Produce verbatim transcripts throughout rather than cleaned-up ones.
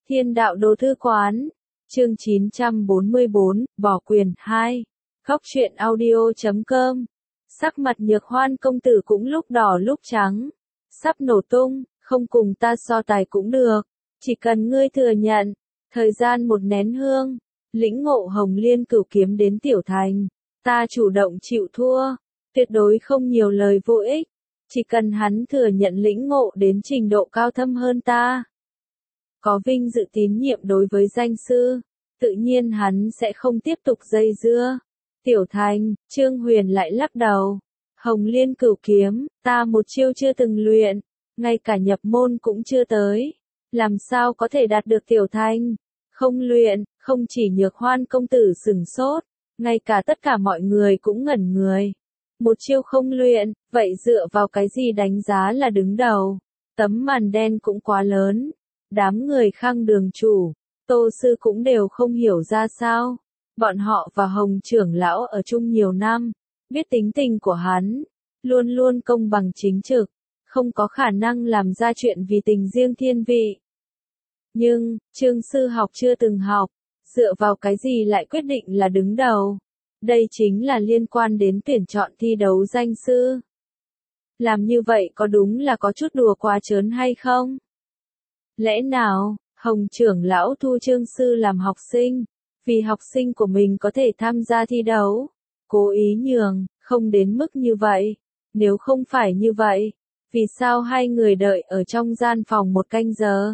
Thiên đạo đồ thư quán, chương chín trăm bốn mươi bốn, bỏ quyền hai. Góc truyện audio chấm com. Sắc mặt Nhược Hoan công tử cũng lúc đỏ lúc trắng, sắp nổ tung, không cùng ta so tài cũng được, chỉ cần ngươi thừa nhận, thời gian một nén hương, lĩnh ngộ Hồng Liên Cửu kiếm đến tiểu thành, ta chủ động chịu thua, tuyệt đối không nhiều lời vô ích, chỉ cần hắn thừa nhận lĩnh ngộ đến trình độ cao thâm hơn ta. Có vinh dự tín nhiệm đối với danh sư, tự nhiên hắn sẽ không tiếp tục dây dưa. Tiểu thành, Trương Huyền lại lắc đầu. Hồng Liên Cửu kiếm, ta một chiêu chưa từng luyện, ngay cả nhập môn cũng chưa tới, làm sao có thể đạt được tiểu thành? Không luyện, không chỉ Nhược Hoan công tử sừng sốt, ngay cả tất cả mọi người cũng ngẩn người. Một chiêu không luyện, vậy dựa vào cái gì đánh giá là đứng đầu? Tấm màn đen cũng quá lớn. Đám người Khang Đường chủ, Tô sư cũng đều không hiểu ra sao. Bọn họ và Hồng trưởng lão ở chung nhiều năm, biết tính tình của hắn, luôn luôn công bằng chính trực, không có khả năng làm ra chuyện vì tình riêng thiên vị. Nhưng, Trương sư học chưa từng học, dựa vào cái gì lại quyết định là đứng đầu? Đây chính là liên quan đến tuyển chọn thi đấu danh sư. Làm như vậy có đúng là có chút đùa quá trớn hay không? Lẽ nào, Hồng trưởng lão thu Trương sư làm học sinh, vì học sinh của mình có thể tham gia thi đấu, cố ý nhường, không đến mức như vậy. Nếu không phải như vậy, vì sao hai người đợi ở trong gian phòng một canh giờ?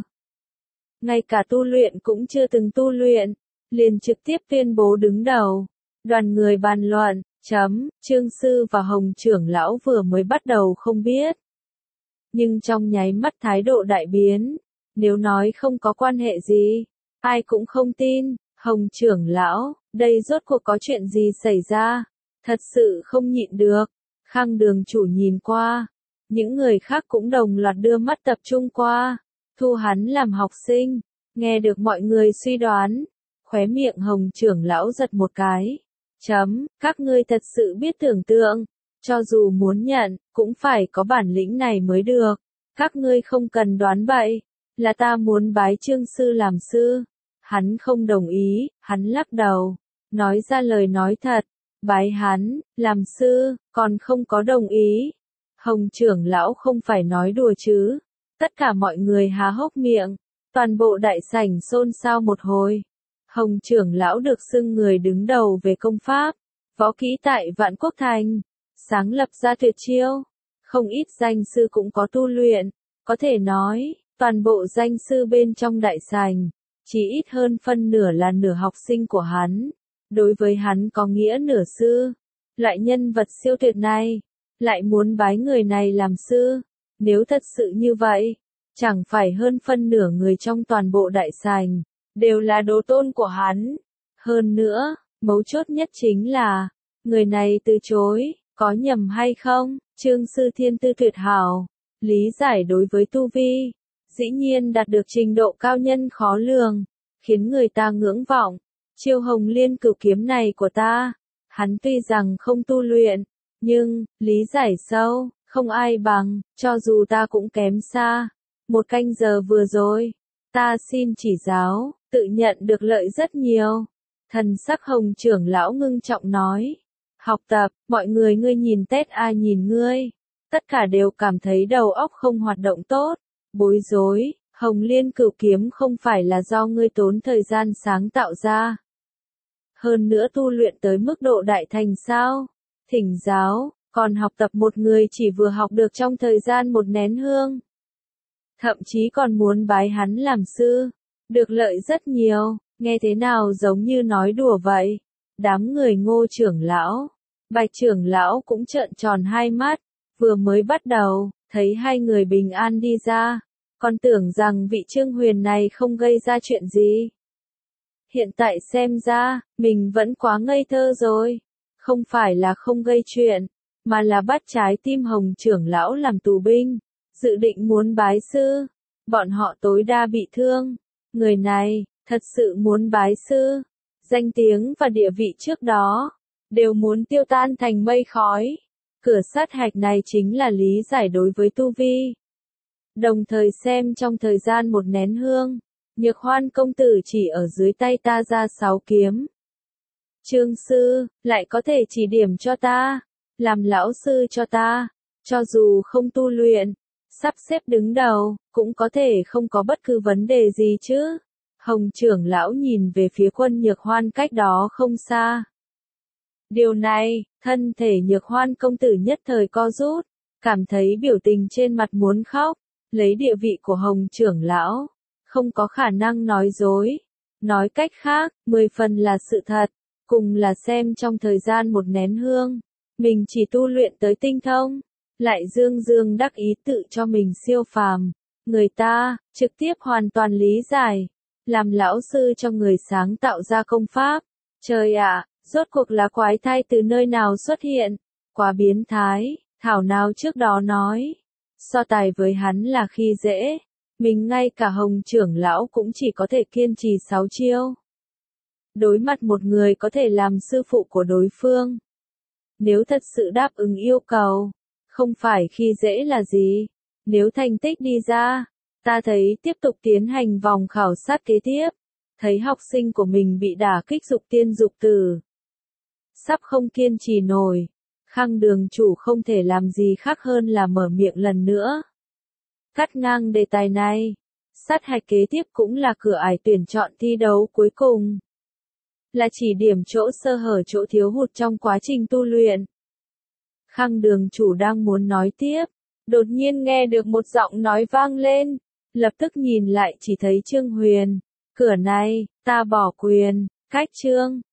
Ngay cả tu luyện cũng chưa từng tu luyện, liền trực tiếp tuyên bố đứng đầu. Đoàn người bàn luận, chấm, Trương sư và Hồng trưởng lão vừa mới bắt đầu không biết. Nhưng trong nháy mắt thái độ đại biến. Nếu nói không có quan hệ gì, ai cũng không tin. Hồng trưởng lão, đây rốt cuộc có chuyện gì xảy ra? Thật sự không nhịn được. Khang Đường chủ nhìn qua, những người khác cũng đồng loạt đưa mắt tập trung qua, thu hắn làm học sinh. Nghe được mọi người suy đoán, khóe miệng Hồng trưởng lão giật một cái. Chấm, các ngươi thật sự biết tưởng tượng, cho dù muốn nhận, cũng phải có bản lĩnh này mới được. Các ngươi không cần đoán bậy, là ta muốn bái Trương sư làm sư. Hắn không đồng ý, hắn lắc đầu, nói ra lời nói thật, bái hắn, làm sư, còn không có đồng ý. Hồng trưởng lão không phải nói đùa chứ. Tất cả mọi người há hốc miệng, toàn bộ đại sảnh xôn xao một hồi. Hồng trưởng lão được xưng người đứng đầu về công pháp, võ kỹ tại Vạn Quốc Thành, sáng lập ra tuyệt chiêu. Không ít danh sư cũng có tu luyện, có thể nói, toàn bộ danh sư bên trong đại sảnh, chỉ ít hơn phân nửa là nửa học sinh của hắn. Đối với hắn có nghĩa nửa sư. Loại nhân vật siêu tuyệt này, lại muốn bái người này làm sư. Nếu thật sự như vậy, chẳng phải hơn phân nửa người trong toàn bộ đại sảnh đều là đồ tôn của hắn. Hơn nữa, mấu chốt nhất chính là, người này từ chối, có nhầm hay không? Trương sư thiên tư tuyệt hảo, lý giải đối với tu vi, dĩ nhiên đạt được trình độ cao nhân khó lường, khiến người ta ngưỡng vọng. Chiêu Hồng Liên Cửu kiếm này của ta, hắn tuy rằng không tu luyện, nhưng, lý giải sâu, không ai bằng, cho dù ta cũng kém xa. Một canh giờ vừa rồi, ta xin chỉ giáo, tự nhận được lợi rất nhiều. Thần sắc Hồng trưởng lão ngưng trọng nói. Học tập, mọi người ngươi nhìn Tết ai nhìn ngươi. Tất cả đều cảm thấy đầu óc không hoạt động tốt. Bối rối, Hồng Liên Cửu kiếm không phải là do ngươi tốn thời gian sáng tạo ra. Hơn nữa tu luyện tới mức độ đại thành sao? Thỉnh giáo, còn học tập một người chỉ vừa học được trong thời gian một nén hương. Thậm chí còn muốn bái hắn làm sư, được lợi rất nhiều, nghe thế nào giống như nói đùa vậy. Đám người Ngô trưởng lão, Bạch trưởng lão cũng trợn tròn hai mắt, vừa mới bắt đầu, thấy hai người bình an đi ra, còn tưởng rằng vị Trương Huyền này không gây ra chuyện gì. Hiện tại xem ra, mình vẫn quá ngây thơ rồi, không phải là không gây chuyện, mà là bắt trái tim Hồng trưởng lão làm tù binh, dự định muốn bái sư, bọn họ tối đa bị thương. Người này, thật sự muốn bái sư, danh tiếng và địa vị trước đó, đều muốn tiêu tan thành mây khói. Cửa sát hạch này chính là lý giải đối với tu vi. Đồng thời xem trong thời gian một nén hương, Nhược Hoan công tử chỉ ở dưới tay ta ra sáu kiếm. Trương sư, lại có thể chỉ điểm cho ta, làm lão sư cho ta, cho dù không tu luyện, sắp xếp đứng đầu, cũng có thể không có bất cứ vấn đề gì chứ. Hồng trưởng lão nhìn về phía Quân Nhược Hoan cách đó không xa. Điều này, thân thể Nhược Hoan công tử nhất thời co rút, cảm thấy biểu tình trên mặt muốn khóc, lấy địa vị của Hồng trưởng lão, không có khả năng nói dối. Nói cách khác, mười phần là sự thật, cùng là xem trong thời gian một nén hương, mình chỉ tu luyện tới tinh thông, lại dương dương đắc ý tự cho mình siêu phàm. Người ta, trực tiếp hoàn toàn lý giải, làm lão sư cho người sáng tạo ra công pháp. Trời ạ, rốt cuộc là quái thai từ nơi nào xuất hiện, quá biến thái, thảo nào trước đó nói. So tài với hắn là khi dễ, mình ngay cả Hồng trưởng lão cũng chỉ có thể kiên trì sáu chiêu. Đối mặt một người có thể làm sư phụ của đối phương. Nếu thật sự đáp ứng yêu cầu, không phải khi dễ là gì. Nếu thành tích đi ra, ta thấy tiếp tục tiến hành vòng khảo sát kế tiếp. Thấy học sinh của mình bị đả kích dục tiên dục tử. Sắp không kiên trì nổi. Khang đường chủ không thể làm gì khác hơn là mở miệng lần nữa. Cắt ngang đề tài này. Sát hạch kế tiếp cũng là cửa ải tuyển chọn thi đấu cuối cùng. Là chỉ điểm chỗ sơ hở chỗ thiếu hụt trong quá trình tu luyện. Khang đường chủ đang muốn nói tiếp. Đột nhiên nghe được một giọng nói vang lên. Lập tức nhìn lại chỉ thấy Trương Huyền. Cửa này, ta bỏ quyền, cách Trương.